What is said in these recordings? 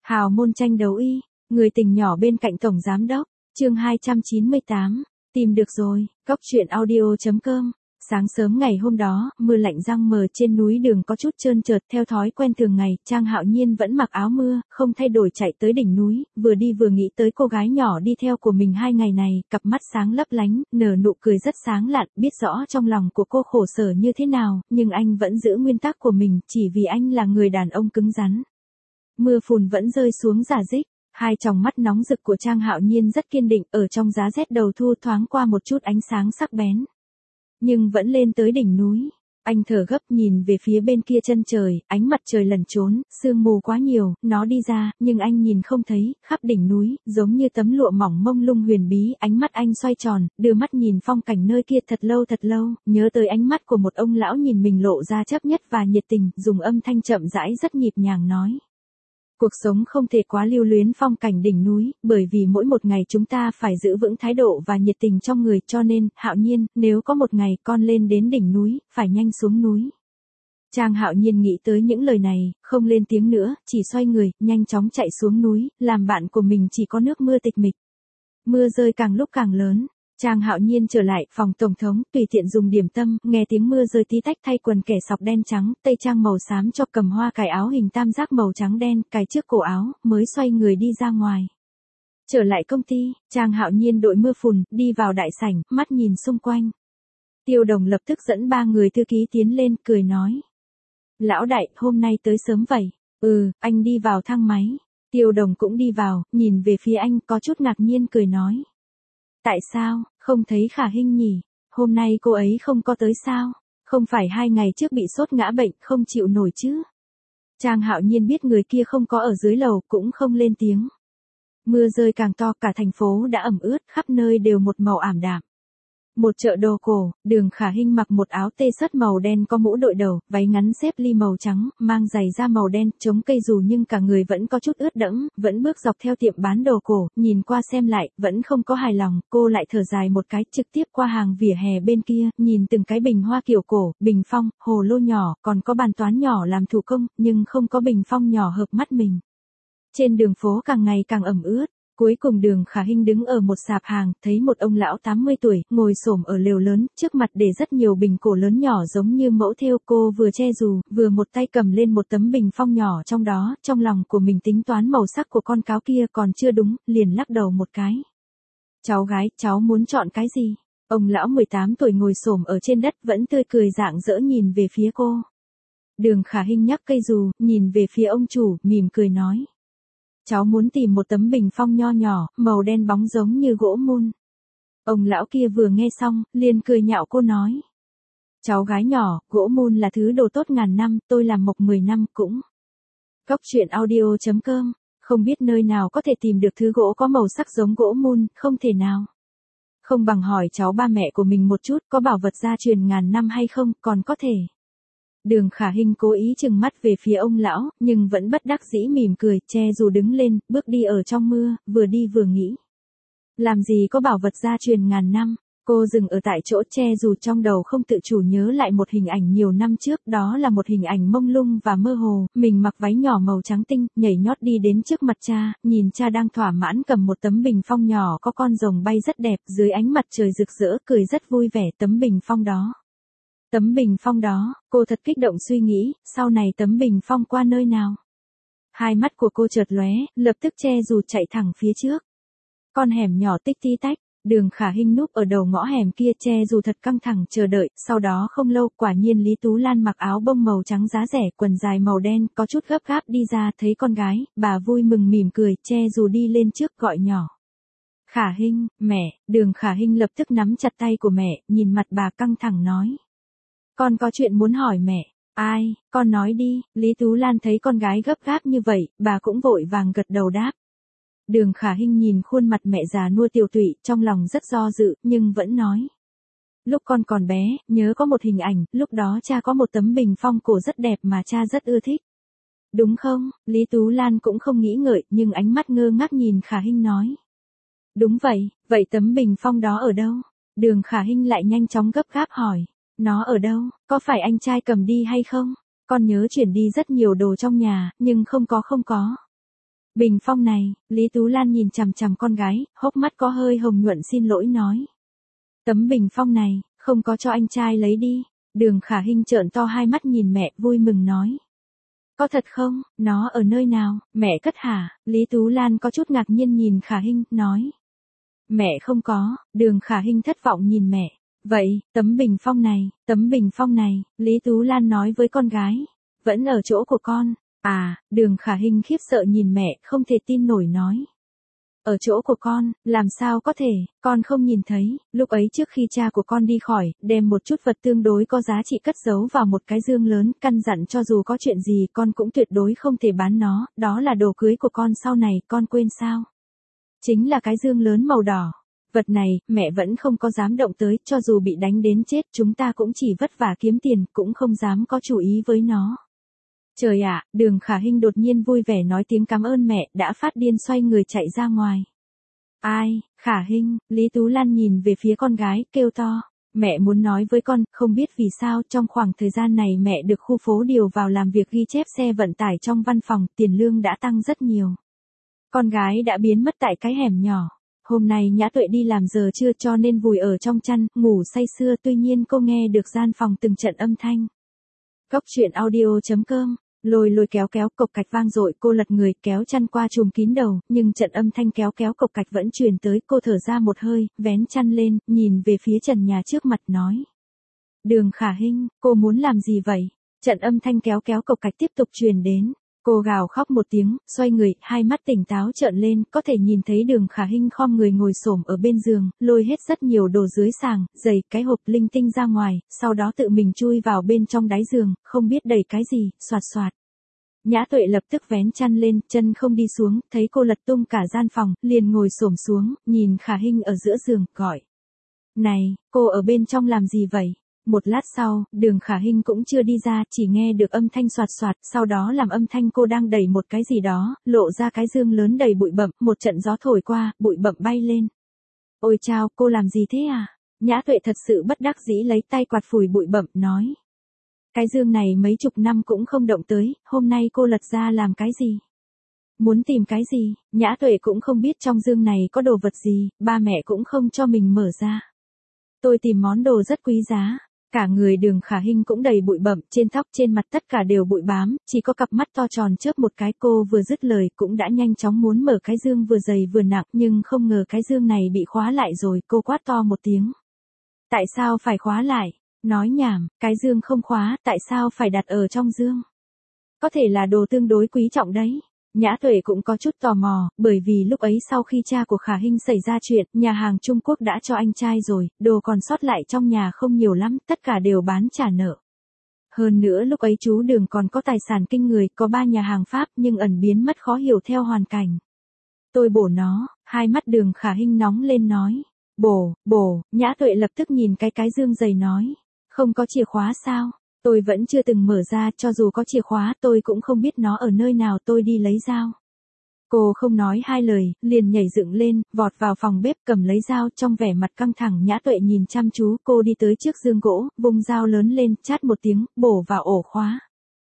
Hào môn tranh đấu y, người tình nhỏ bên cạnh tổng giám đốc, chương 298, tìm được rồi, cóc truyện audio.com. Sáng sớm ngày hôm đó, mưa lạnh giăng mờ trên núi đường có chút trơn trượt theo thói quen thường ngày, Trang Hạo Nhiên vẫn mặc áo mưa, không thay đổi chạy tới đỉnh núi, vừa đi vừa nghĩ tới cô gái nhỏ đi theo của mình 2 ngày này, cặp mắt sáng lấp lánh, nở nụ cười rất sáng lạn, biết rõ trong lòng của cô khổ sở như thế nào, nhưng anh vẫn giữ nguyên tắc của mình, chỉ vì anh là người đàn ông cứng rắn. Mưa phùn vẫn rơi xuống rả rích. Hai tròng mắt nóng rực của Trang Hạo Nhiên rất kiên định, ở trong giá rét đầu thu thoáng qua một chút ánh sáng sắc bén. Nhưng vẫn lên tới đỉnh núi, anh thở gấp nhìn về phía bên kia chân trời, ánh mặt trời lẩn trốn, sương mù quá nhiều, nó đi ra, nhưng anh nhìn không thấy, khắp đỉnh núi, giống như tấm lụa mỏng mông lung huyền bí, ánh mắt anh xoay tròn, đưa mắt nhìn phong cảnh nơi kia thật lâu, nhớ tới ánh mắt của một ông lão nhìn mình lộ ra chấp nhất và nhiệt tình, dùng âm thanh chậm rãi rất nhịp nhàng nói. Cuộc sống không thể quá lưu luyến phong cảnh đỉnh núi, bởi vì mỗi một ngày chúng ta phải giữ vững thái độ và nhiệt tình trong người, cho nên, Hạo Nhiên, nếu có một ngày con lên đến đỉnh núi, phải nhanh xuống núi. Trang Hạo Nhiên nghĩ tới những lời này, không lên tiếng nữa, chỉ xoay người, nhanh chóng chạy xuống núi, làm bạn của mình chỉ có nước mưa tịch mịch. Mưa rơi càng lúc càng lớn. Trang Hạo Nhiên trở lại phòng tổng thống, tùy tiện dùng điểm tâm, nghe tiếng mưa rơi tí tách thay quần kẻ sọc đen trắng, tây trang màu xám cho cầm hoa cài áo hình tam giác màu trắng đen, cài trước cổ áo, mới xoay người đi ra ngoài. Trở lại công ty, Trang Hạo Nhiên đội mưa phùn, đi vào đại sảnh, mắt nhìn xung quanh. Tiêu Đồng lập tức dẫn 3 người thư ký tiến lên, cười nói. Lão đại, hôm nay tới sớm vậy. Anh đi vào thang máy. Tiêu Đồng cũng đi vào, nhìn về phía anh, có chút ngạc nhiên cười nói. Tại sao, không thấy Khả Hinh nhỉ? Hôm nay cô ấy không có tới sao? Không phải 2 ngày trước bị sốt ngã bệnh, không chịu nổi chứ? Trang Hạo Nhiên biết người kia không có ở dưới lầu, cũng không lên tiếng. Mưa rơi càng to, cả thành phố đã ẩm ướt, khắp nơi đều một màu ảm đạm. Một chợ đồ cổ, Đường Khả Hinh mặc một áo tê sất màu đen có mũ đội đầu, váy ngắn xếp ly màu trắng, mang giày da màu đen, chống cây dù nhưng cả người vẫn có chút ướt đẫm, vẫn bước dọc theo tiệm bán đồ cổ, nhìn qua xem lại, vẫn không có hài lòng, cô lại thở dài một cái, trực tiếp qua hàng vỉa hè bên kia, nhìn từng cái bình hoa kiểu cổ, bình phong, hồ lô nhỏ, còn có bàn toán nhỏ làm thủ công, nhưng không có bình phong nhỏ hợp mắt mình. Trên đường phố càng ngày càng ẩm ướt. Cuối cùng Đường Khả Hinh đứng ở một sạp hàng, thấy một ông lão 80 tuổi, ngồi xổm ở lều lớn, trước mặt để rất nhiều bình cổ lớn nhỏ giống như mẫu thêu, cô vừa che dù, vừa một tay cầm lên một tấm bình phong nhỏ trong đó, trong lòng của mình tính toán màu sắc của con cáo kia còn chưa đúng, liền lắc đầu một cái. Cháu gái, cháu muốn chọn cái gì? Ông lão 18 tuổi ngồi xổm ở trên đất vẫn tươi cười rạng rỡ nhìn về phía cô. Đường Khả Hinh nhắc cây dù, nhìn về phía ông chủ, mỉm cười nói. Cháu muốn tìm một tấm bình phong nho nhỏ, màu đen bóng giống như gỗ mun. Ông lão kia vừa nghe xong, liền cười nhạo cô nói. Cháu gái nhỏ, gỗ mun là thứ đồ tốt ngàn năm, tôi làm mộc 10 năm cũng. Cóc truyện audio.com, không biết nơi nào có thể tìm được thứ gỗ có màu sắc giống gỗ mun, không thể nào. Không bằng hỏi cháu ba mẹ của mình một chút, có bảo vật gia truyền ngàn năm hay không, còn có thể. Đường Khả Hinh cố ý trừng mắt về phía ông lão, nhưng vẫn bất đắc dĩ mỉm cười, che dù đứng lên, bước đi ở trong mưa, vừa đi vừa nghĩ. Làm gì có bảo vật gia truyền ngàn năm, cô dừng ở tại chỗ che dù trong đầu không tự chủ nhớ lại một hình ảnh nhiều năm trước, đó là một hình ảnh mông lung và mơ hồ, mình mặc váy nhỏ màu trắng tinh, nhảy nhót đi đến trước mặt cha, nhìn cha đang thỏa mãn cầm một tấm bình phong nhỏ có con rồng bay rất đẹp, dưới ánh mặt trời rực rỡ, cười rất vui vẻ, tấm bình phong đó. Tấm bình phong đó, cô thật kích động suy nghĩ, sau này tấm bình phong qua nơi nào? Hai mắt của cô chợt lóe, lập tức che dù chạy thẳng phía trước. Con hẻm nhỏ tích tí tách, Đường Khả Hinh núp ở đầu ngõ hẻm kia che dù thật căng thẳng chờ đợi, sau đó không lâu, quả nhiên Lý Tú Lan mặc áo bông màu trắng giá rẻ, quần dài màu đen, có chút gấp gáp đi ra, thấy con gái, bà vui mừng mỉm cười, che dù đi lên trước gọi nhỏ. Khả Hinh, mẹ, Đường Khả Hinh lập tức nắm chặt tay của mẹ, nhìn mặt bà căng thẳng nói. Con có chuyện muốn hỏi mẹ. Ai, con nói đi. Lý Tú Lan thấy con gái gấp gáp như vậy, bà cũng vội vàng gật đầu đáp. Đường Khả Hinh nhìn khuôn mặt mẹ già nua tiều tụy, trong lòng rất do dự, nhưng vẫn nói. Lúc con còn bé, nhớ có một hình ảnh, lúc đó cha có một tấm bình phong cổ rất đẹp mà cha rất ưa thích. Đúng không? Lý Tú Lan cũng không nghĩ ngợi, nhưng ánh mắt ngơ ngác nhìn Khả Hinh nói. Đúng vậy, vậy tấm bình phong đó ở đâu? Đường Khả Hinh lại nhanh chóng gấp gáp hỏi. Nó ở đâu, có phải anh trai cầm đi hay không? Con nhớ chuyển đi rất nhiều đồ trong nhà, nhưng không có. Bình phong này, Lý Tú Lan nhìn chằm chằm con gái, hốc mắt có hơi hồng nhuận xin lỗi nói. Tấm bình phong này, không có cho anh trai lấy đi. Đường Khả Hinh trợn to hai mắt nhìn mẹ vui mừng nói. Có thật không, nó ở nơi nào, mẹ cất hả? Lý Tú Lan có chút ngạc nhiên nhìn Khả Hinh, nói. Mẹ không có, Đường Khả Hinh thất vọng nhìn mẹ. Vậy, tấm bình phong này, Lý Tú Lan nói với con gái. Vẫn ở chỗ của con. À, Đường Khả Hinh khiếp sợ nhìn mẹ, không thể tin nổi nói. Ở chỗ của con, làm sao có thể, con không nhìn thấy, lúc ấy trước khi cha của con đi khỏi, đem một chút vật tương đối có giá trị cất giấu vào một cái dương lớn, căn dặn cho dù có chuyện gì con cũng tuyệt đối không thể bán nó, đó là đồ cưới của con sau này, con quên sao? Chính là cái dương lớn màu đỏ. Vật này, mẹ vẫn không có dám động tới, cho dù bị đánh đến chết, chúng ta cũng chỉ vất vả kiếm tiền, cũng không dám có chủ ý với nó. Trời ạ, Đường Khả Hinh đột nhiên vui vẻ nói tiếng cảm ơn mẹ, đã phát điên xoay người chạy ra ngoài. Ai, Khả Hinh, Lý Tú Lan nhìn về phía con gái, kêu to. Mẹ muốn nói với con, không biết vì sao trong khoảng thời gian này mẹ được khu phố điều vào làm việc ghi chép xe vận tải trong văn phòng, tiền lương đã tăng rất nhiều. Con gái đã biến mất tại cái hẻm nhỏ. Hôm nay Nhã Tuệ đi làm giờ trưa cho nên vùi ở trong chăn, ngủ say sưa, tuy nhiên cô nghe được gian phòng từng trận âm thanh. Cốc truyện audio.com. Lôi kéo cộc cạch vang dội, cô lật người kéo chăn qua trùm kín đầu, nhưng trận âm thanh kéo cộc cạch vẫn truyền tới, cô thở ra một hơi, vén chăn lên, nhìn về phía trần nhà trước mặt nói. Đường Khả Hinh, cô muốn làm gì vậy? Trận âm thanh kéo cộc cạch tiếp tục truyền đến. Cô gào khóc một tiếng, xoay người, hai mắt tỉnh táo trợn lên, có thể nhìn thấy Đường Khả Hinh khom người ngồi xổm ở bên giường, lôi hết rất nhiều đồ dưới sàng, giày, cái hộp linh tinh ra ngoài, sau đó tự mình chui vào bên trong đáy giường, không biết đẩy cái gì, xoạt xoạt. Nhã Tuệ lập tức vén chăn lên, chân không đi xuống, thấy cô lật tung cả gian phòng, liền ngồi xổm xuống, nhìn Khả Hinh ở giữa giường, gọi. Này, cô ở bên trong làm gì vậy? Một lát sau, Đường Khả Hinh cũng chưa đi ra, chỉ nghe được âm thanh xoạt xoạt, sau đó làm âm thanh cô đang đẩy một cái gì đó, lộ ra cái dương lớn đầy bụi bặm, một trận gió thổi qua, bụi bặm bay lên. Ôi chao, cô làm gì thế à? Nhã Tuệ thật sự bất đắc dĩ lấy tay quạt phủi bụi bặm, nói. Cái dương này mấy chục năm cũng không động tới, hôm nay cô lật ra làm cái gì? Muốn tìm cái gì? Nhã Tuệ cũng không biết trong dương này có đồ vật gì, ba mẹ cũng không cho mình mở ra. Tôi tìm món đồ rất quý giá. Cả người Đường Khả Hinh cũng đầy bụi bặm, trên tóc trên mặt tất cả đều bụi bám, chỉ có cặp mắt to tròn chớp một cái. Cô vừa dứt lời cũng đã nhanh chóng muốn mở cái dương vừa dày vừa nặng, nhưng không ngờ cái dương này bị khóa lại rồi, cô quát to một tiếng. Tại sao phải khóa lại? Nói nhảm, cái dương không khóa, tại sao phải đặt ở trong dương? Có thể là đồ tương đối quý trọng đấy. Nhã Tuệ cũng có chút tò mò, bởi vì lúc ấy sau khi cha của Khả Hinh xảy ra chuyện, nhà hàng Trung Quốc đã cho anh trai rồi, đồ còn sót lại trong nhà không nhiều lắm, tất cả đều bán trả nợ. Hơn nữa lúc ấy chú Đường còn có tài sản kinh người, có 3 nhà hàng Pháp nhưng ẩn biến mất khó hiểu theo hoàn cảnh. Tôi bổ nó, hai mắt Đường Khả Hinh nóng lên nói. Bổ, Nhã Tuệ lập tức nhìn cái dương giày nói. Không có chìa khóa sao? Tôi vẫn chưa từng mở ra, cho dù có chìa khóa tôi cũng không biết nó ở nơi nào, tôi đi lấy dao. Cô không nói hai lời, liền nhảy dựng lên, vọt vào phòng bếp cầm lấy dao, trong vẻ mặt căng thẳng. Nhã Tuệ nhìn chăm chú, cô đi tới trước giường gỗ, vung dao lớn lên, chát một tiếng, bổ vào ổ khóa.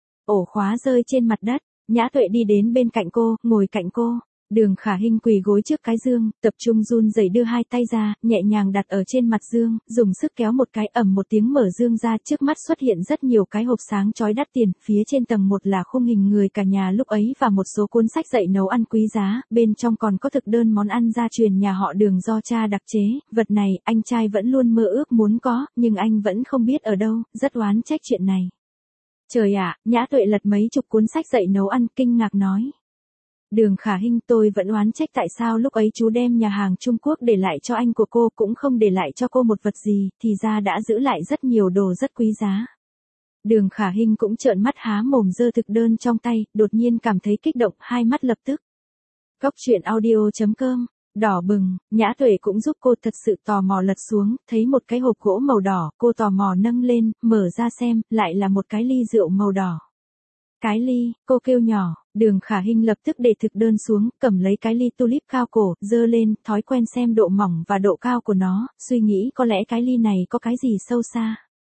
Ổ khóa rơi trên mặt đất, Nhã Tuệ đi đến bên cạnh cô, ngồi cạnh cô. Đường Khả Hinh quỳ gối trước cái dương, tập trung run rẩy đưa hai tay ra, nhẹ nhàng đặt ở trên mặt dương, dùng sức kéo một cái, ầm một tiếng mở dương ra, trước mắt xuất hiện rất nhiều cái hộp sáng chói đắt tiền, phía trên tầng 1 là khung hình người cả nhà lúc ấy và một số cuốn sách dạy nấu ăn quý giá, bên trong còn có thực đơn món ăn gia truyền nhà họ Đường do cha đặc chế, vật này anh trai vẫn luôn mơ ước muốn có, nhưng anh vẫn không biết ở đâu, rất oán trách chuyện này. Trời ạ, Nhã Tuệ lật mấy chục cuốn sách dạy nấu ăn, kinh ngạc nói. Đường Khả Hinh, tôi vẫn oán trách tại sao lúc ấy chú đem nhà hàng Trung Quốc để lại cho anh của cô, cũng không để lại cho cô một vật gì, thì ra đã giữ lại rất nhiều đồ rất quý giá. Đường Khả Hinh cũng trợn mắt há mồm giơ thực đơn trong tay, đột nhiên cảm thấy kích động, hai mắt lập tức. Cốc truyện audio.com, đỏ bừng, Nhã Tuệ cũng giúp cô, thật sự tò mò lật xuống, thấy một cái hộp gỗ màu đỏ, cô tò mò nâng lên, mở ra xem, lại là một cái ly rượu màu đỏ. Cái ly, cô kêu nhỏ, Đường Khả Hinh lập tức để thực đơn xuống, cầm lấy cái ly tulip cao cổ, dơ lên, thói quen xem độ mỏng và độ cao của nó, suy nghĩ có lẽ cái ly này có cái gì sâu xa.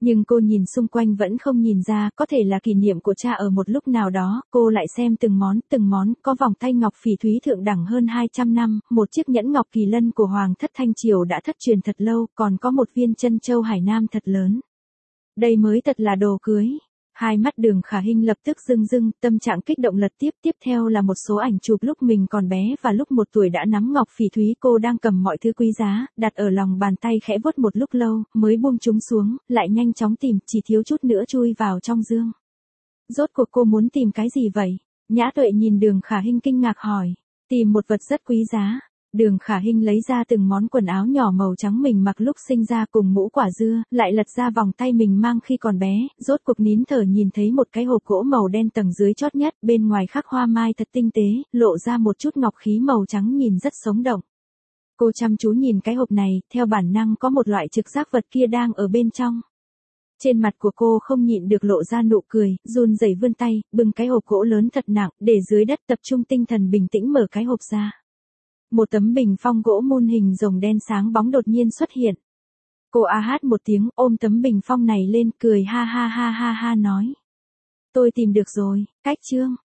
Nhưng cô nhìn xung quanh vẫn không nhìn ra, có thể là kỷ niệm của cha ở một lúc nào đó, cô lại xem từng món, có vòng tay ngọc phỉ thúy thượng đẳng hơn 200 năm, một chiếc nhẫn ngọc kỳ lân của Hoàng thất Thanh Triều đã thất truyền thật lâu, còn có một viên chân châu Hải Nam thật lớn. Đây mới thật là đồ cưới. Hai mắt Đường Khả Hinh lập tức rưng rưng, tâm trạng kích động lật tiếp theo là một số ảnh chụp lúc mình còn bé và lúc 1 tuổi đã nắm ngọc phỉ thúy, cô đang cầm mọi thứ quý giá, đặt ở lòng bàn tay khẽ vuốt một lúc lâu, mới buông chúng xuống, lại nhanh chóng tìm, chỉ thiếu chút nữa chui vào trong dương. Rốt cuộc cô muốn tìm cái gì vậy? Nhã Tuệ nhìn Đường Khả Hinh kinh ngạc hỏi. Tìm một vật rất quý giá. Đường Khả Hinh lấy ra từng món quần áo nhỏ màu trắng mình mặc lúc sinh ra cùng mũ quả dưa, lại lật ra vòng tay mình mang khi còn bé, rốt cuộc nín thở nhìn thấy một cái hộp gỗ màu đen tầng dưới chót nhất, bên ngoài khắc hoa mai thật tinh tế, lộ ra một chút ngọc khí màu trắng nhìn rất sống động. Cô chăm chú nhìn cái hộp này, theo bản năng có một loại trực giác vật kia đang ở bên trong. Trên mặt của cô không nhịn được lộ ra nụ cười, run rẩy vươn tay, bưng cái hộp gỗ lớn thật nặng, để dưới đất tập trung tinh thần bình tĩnh mở cái hộp ra. Một tấm bình phong gỗ mun hình rồng đen sáng bóng đột nhiên xuất hiện. Cô a hát một tiếng ôm tấm bình phong này lên cười ha ha nói. Tôi tìm được rồi, cách chương.